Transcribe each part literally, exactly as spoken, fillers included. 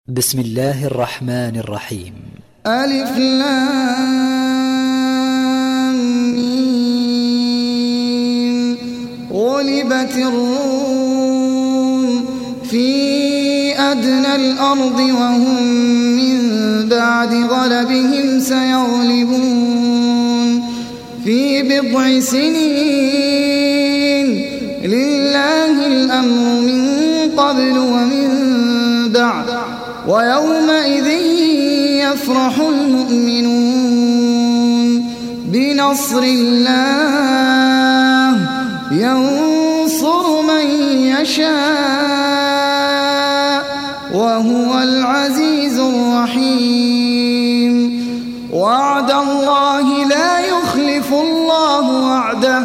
بسم الله الرحمن الرحيم. ألف لام ميم. غلبت الروم في أدنى الأرض وهم من بعد غلبهم سيغلبون في بضع سنين. لله الأمر من قبل ومن بعد ويومئذ يفرح المؤمنون بنصر الله ينصر من يشاء وهو العزيز الرحيم. وعد الله لا يخلف الله وعده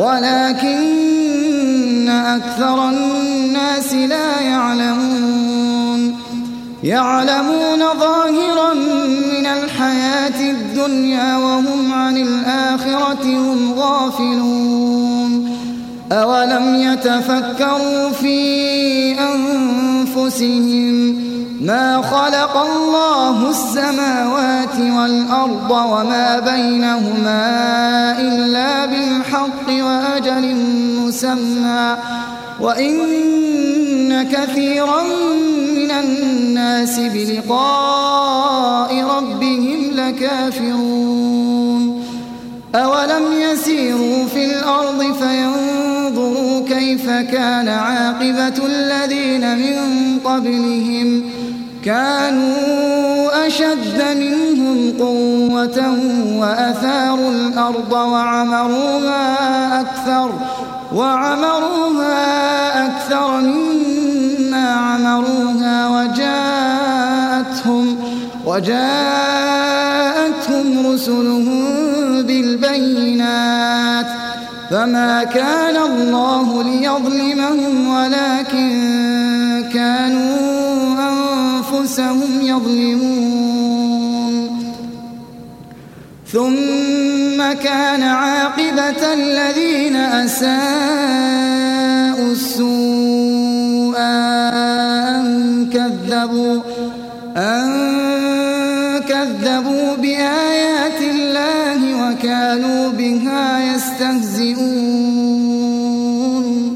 ولكن أكثر الناس لا يعلمون. يعلمون ظاهرا من الحياة الدنيا وهم عن الآخرة هم غافلون. أولم يتفكروا في أنفسهم ما خلق الله السماوات والأرض وما بينهما إلا بالحق وأجل مسمى وإن كثيرا من الناس بلقاء ربهم لكافرون. أولم يسيروا في الأرض فينظروا كيف كان عاقبة الذين من قبلهم كانوا أشد منهم قوة وأثاروا الأرض وعمروها أكثر وعمروها أكثر مما عمروها وجاءتهم وجاءتهم رسلهم بالبينات فما كان الله ليظلمهم ولكن كانوا أنفسهم يظلمون. ثم كان عاقبة الذين أساءوا السوء أن كذبوا أن كذبوا بآيات الله وكانوا بها يستهزئون.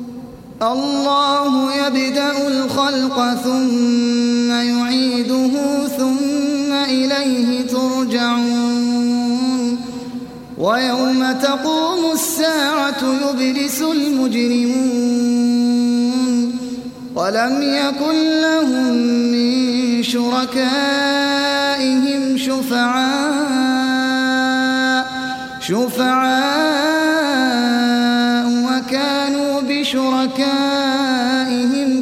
الله يبدأ الخلق ثم يعيده ثم إليه ترجعون. ويوم تقوم الساعة يبلس المجرمون ولم يكن لهم من شركائهم شفعاء شفعاء وكانوا بشركائهم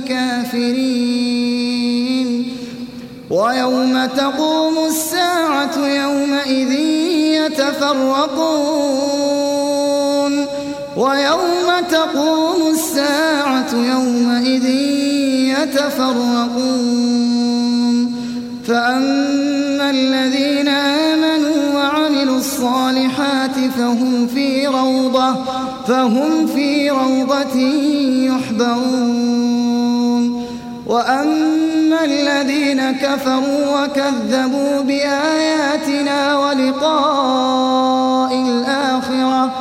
كافرين. ويوم تقوم الساعة يومئذ يتفرقون ويوم تقوم الساعة يومئذ يتفرقون فأما الذين آمنوا وعملوا الصالحات فهم في روضة فهم في روضة يحبرون. وأما الذين كفروا وكذبوا بآياتنا ولقاء الآخرة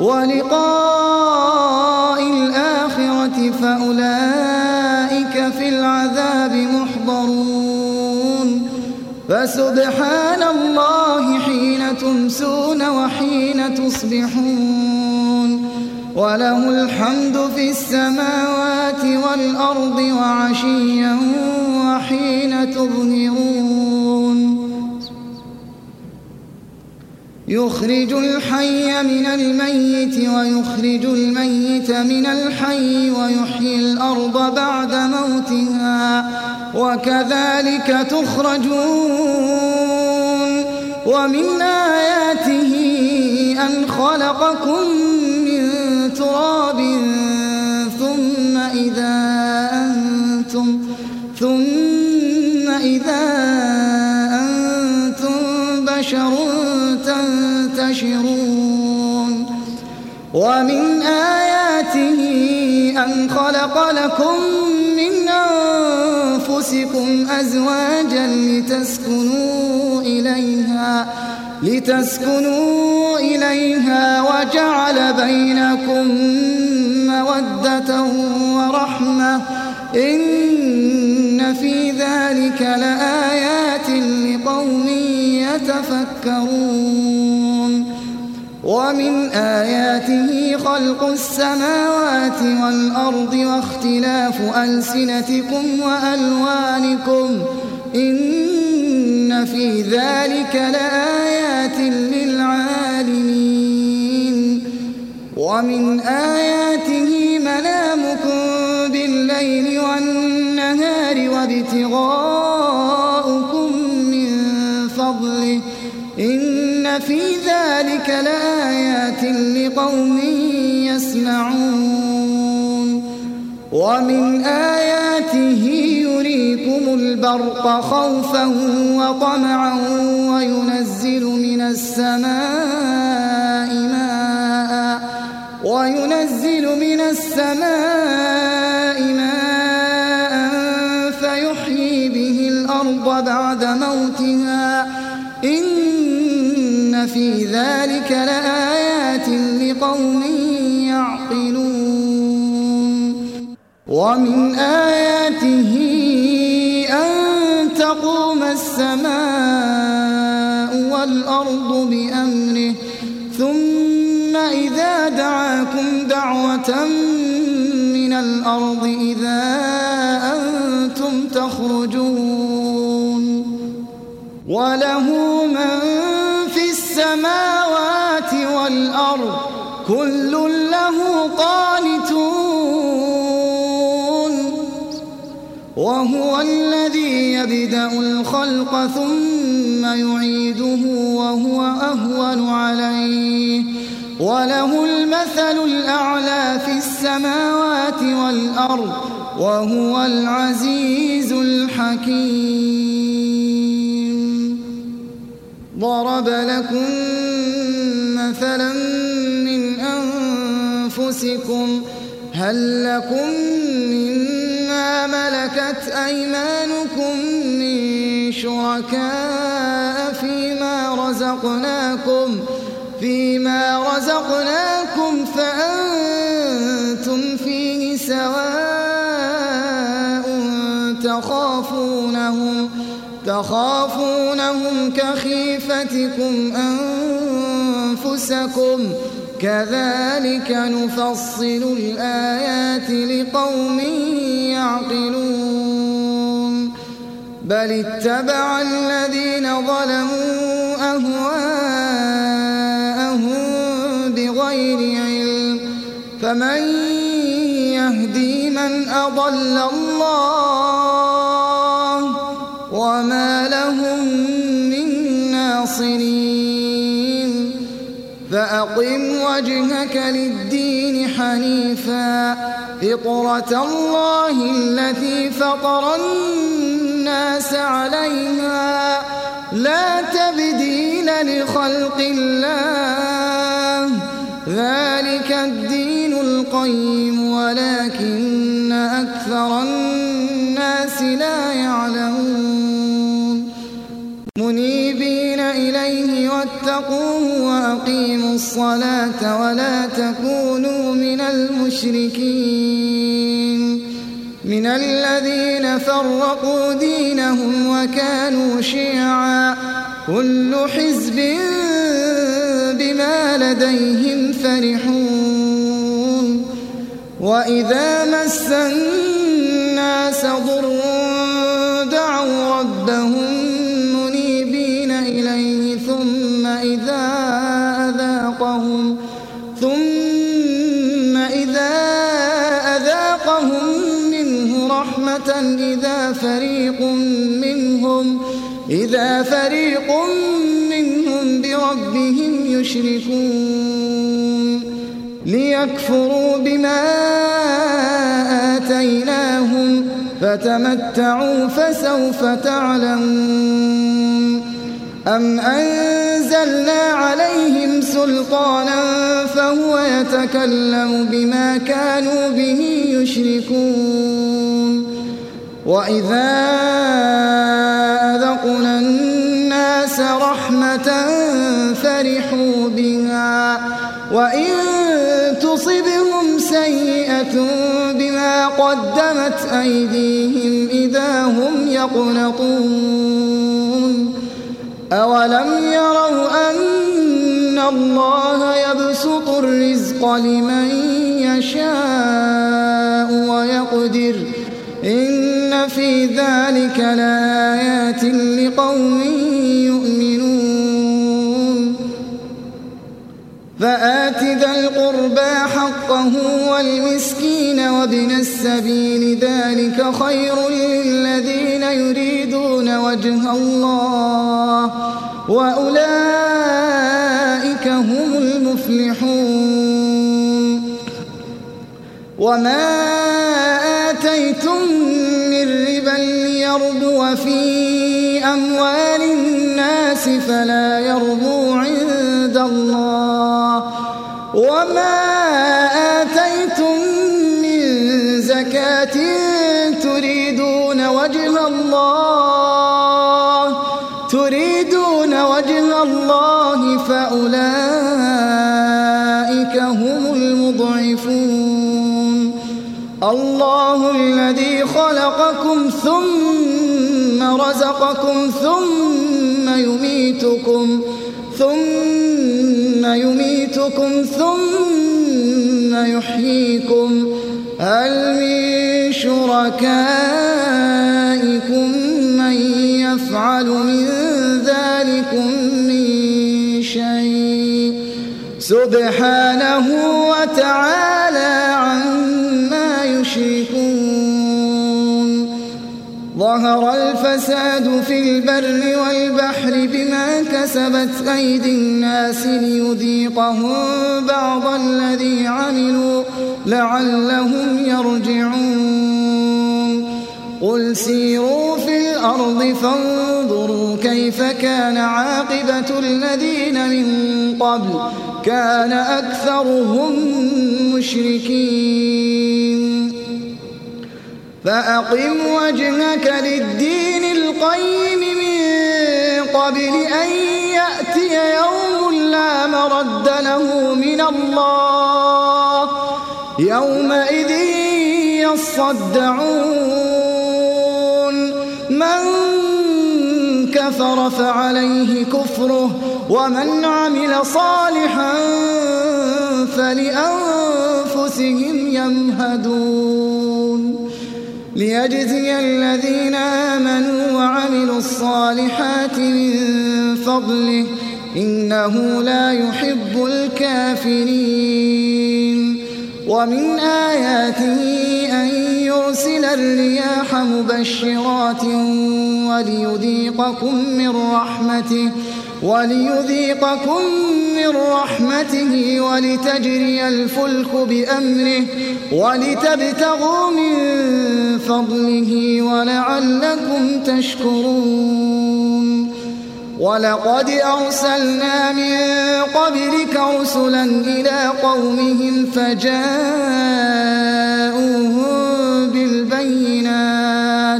ولقاء الآخرة فأولئك في العذاب محضرون. فسبحان الله حين تمسون وحين تصبحون وله الحمد في السماوات والأرض وعشيا وحين تظهرون. يخرج الحي من الميت ويخرج الميت من الحي ويحيي الأرض بعد موتها وكذلك تخرجون. ومن آياته أن خلقكم من تراب ثم إذا أنتم ثم إذا أنتم بشر تنتشرون. ومن آياته أن خلق لكم من أنفسكم أنفسكم أزواجا لتسكنوا إليها لتسكنوا إليها وجعل بينكم مودة ورحمة إن في ذلك لآيات لقوم يتفكرون ومن آياته خلق السماوات والأرض واختلاف ألسنتكم وألوانكم إن في ذلك لآيات للعالمين ومن آياته منامكم بالليل والنهار وابتغاؤكم من فضله إن في ذلك لآيات لقوم يسمعون ومن آياته يريكم البرق خوفا وطمعا وينزل من السماء ماء وينزل من السماء ماء فيحيي به الأرض بعد موتها إن في ذلك لآيات لقوم يعقلون ومن آياته أن تقوم السماء والأرض بأمره ثم إذا دعاكم دعوة من الأرض إذا أنتم تخرجون وله من في السماوات والأرض كل له قانتون وهو الذي يبدأ الخلق ثم يعيده وهو أهون عليه وله المثل الأعلى في السماوات والأرض وهو العزيز الحكيم ضرب لكم مثلا من أنفسكم هل لكم مما ملكت أيمانكم من شركاء فيما رزقناكم فيما رزقناكم فأنتم فيه سواء تخافونهم تخافونهم كخيفتكم أنفسكم كذلك نفصل الآيات لقوم يعقلون بل اتبع الذين ظلموا أهواءهم بغير علم فمن يهدي من أضل الله وما لهم من ناصرين فأقم وجهك للدين حنيفا فطرة الله التي فطر الناس عليها لا تبديل لخلق الله ذلك الدين القيم ولكن أكثر الناس لا يعلمون منيبين إليه واتقوه وأقيموا الصلاة ولا تكونوا من المشركين من الذين فرقوا دينهم وكانوا شيعا كل حزب بما لديهم فرحون وإذا مس الناس ضر دعوا ربهم منيبين إليه ثم إذا أذاقهم ثم إذا أذاقهم منه رحمة إذا فريق منهم إذا فريق منهم بربهم يشركون ليكفروا بما آتيناهم فتمتعوا فسوف تعلمون أم أنزلنا عليهم سلطانا فهو يتكلم بما كانوا به يشركون وإذا أذقنا الناس رحمة فرحوا بها وإن تصبهم سيئة بما قدمت أيديهم إذا هم يقنطون أولم يروا أن الله يبسط الرزق لمن يشاء ويقدر إن في ذلك لآيات لقوم يؤمنون فآت ذا القربى حقه والمسكين وابن السبيل ذلك خير للذين يريدون وجه الله وأولئك هم المفلحون وما آتيتم من ربا ليربو في أموال الناس فلا يربو عند الله وما آتيتم من زكاة تريدون وجه الله تريدون وجه الله فأولئك هم المضعفون الله الذي خلقكم ثم رزقكم ثم يميتكم ثم يميتكم ثم يحييكم هل من شركائكم من يفعل من ذلكم من شيء سبحانه وتعالى عما يشركون ظهر الفساد في البر والبحر بما كسبت أيدي الناس ليذيقهم بعض الذي عملوا لعلهم يرجعون قل سيروا في الأرض فانظروا كيف كان عاقبة الذين من قبل كان أكثرهم مشركين فأقم وجهك للدين القيم من قبل أن يأتي يوم لا مرد له من الله يومئذ يصدعون من كفر فعليه كفره ومن عمل صالحا فلأنفسهم يمهدون ليجزي الذين آمنوا وعملوا الصالحات من فضله إنه لا يحب الكافرين ومن آياته أن يرسل الرياح مبشرات وليذيقكم من رحمته وليذيقكم من رحمته ولتجري الفلك بأمره ولتبتغوا من فضله ولعلكم تشكرون ولقد أرسلنا من قبلك رسلا إلى قومهم فجاءوهم بالبينات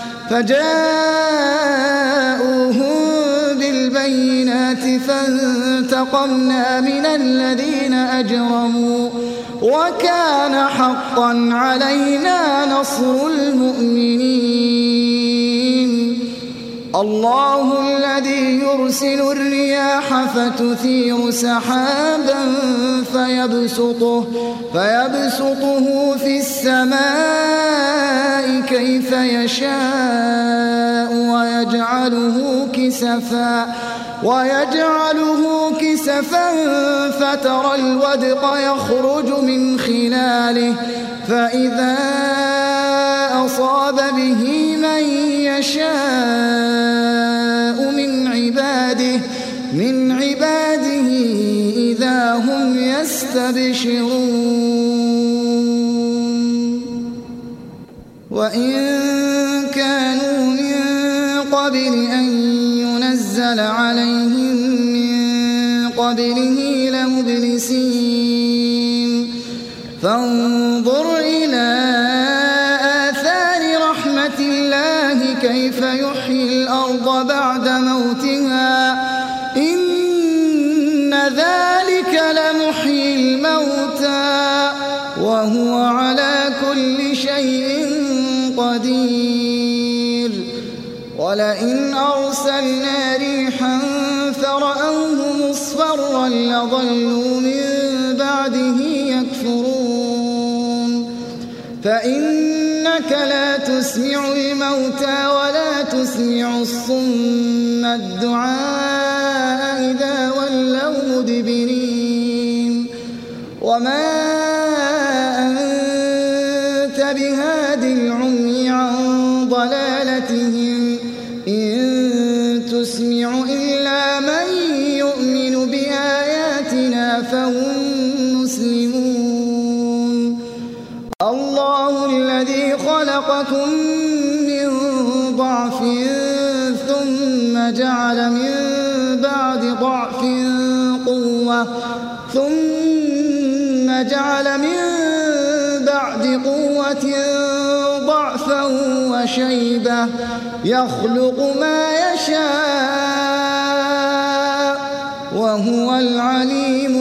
فجاءوهم بالبينات فانتقمنا من الذين أجرموا وكان حقا علينا نصر المؤمنين الله الذي يرسل الرياح فتثير سحابا فيبسطه, فيبسطه في السماء كيف يشاء ويجعله كسفا ويجعله كسفا فترى الودق يخرج من خلاله فإذا أصاب به من يشاء من عباده من عباده إذا هم يستبشرون وإن كانوا من قبل أن ينزل عليهم من قبله لمبلسين فانظر إلى آثار رحمة الله الأرض بعد موتها إن ذلك لمحيي الموتى وهو على كل شيء قدير ولئن أرسلنا ريحا فرأوه مصفرا لظلوا من بعده يكفرون فإنك لا تسمع الموتى ولا تسمع الصم الدعاء إذا ولوا مدبرين وما أنت بهاد العمي عن ضلالتهم إن تسمع إلا من يؤمن بآياتنا فهم مسلمون الله الذي خلقكم من ضعف ثم جعل من بعد ضعف قوة ثم جعل من بعد قوة ضعفا وشيبة يخلق ما يشاء وهو العليم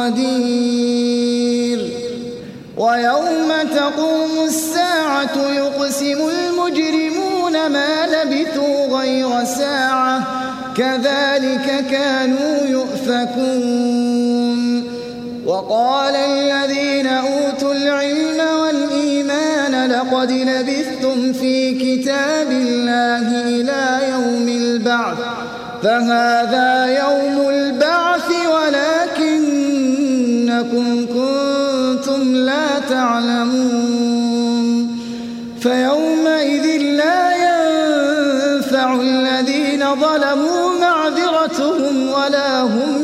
القدير ويوم تقوم الساعة يقسم المجرمون ما لبثوا غير ساعة كذلك كانوا يؤفكون وقال الذين أوتوا العلم والإيمان لقد لبثتم في كتاب الله إلى يوم البعث فهذا يوم البعث ولكنكم كنتم لا تعلمون فيومئذ لا ينفع الذين ظلموا معذرتهم ولا هم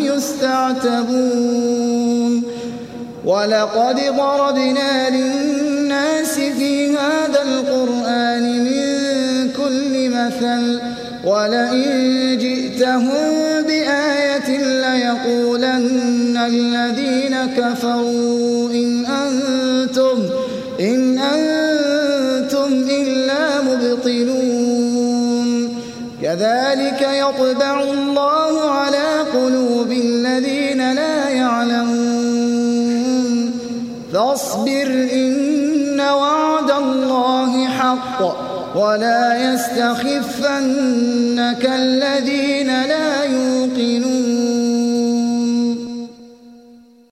يستعتبون ولقد ضربنا للناس في هذا القرآن من كل مثل ولئن جئتهم بآية ليقولن الذين كفروا إن أنتم إن أنتم إلا مبطلون كذلك يطبع الله على قلوب الذين لا يعلمون فاصبر إن وعد الله حق ولا يستخفنك الذين لا يوقنون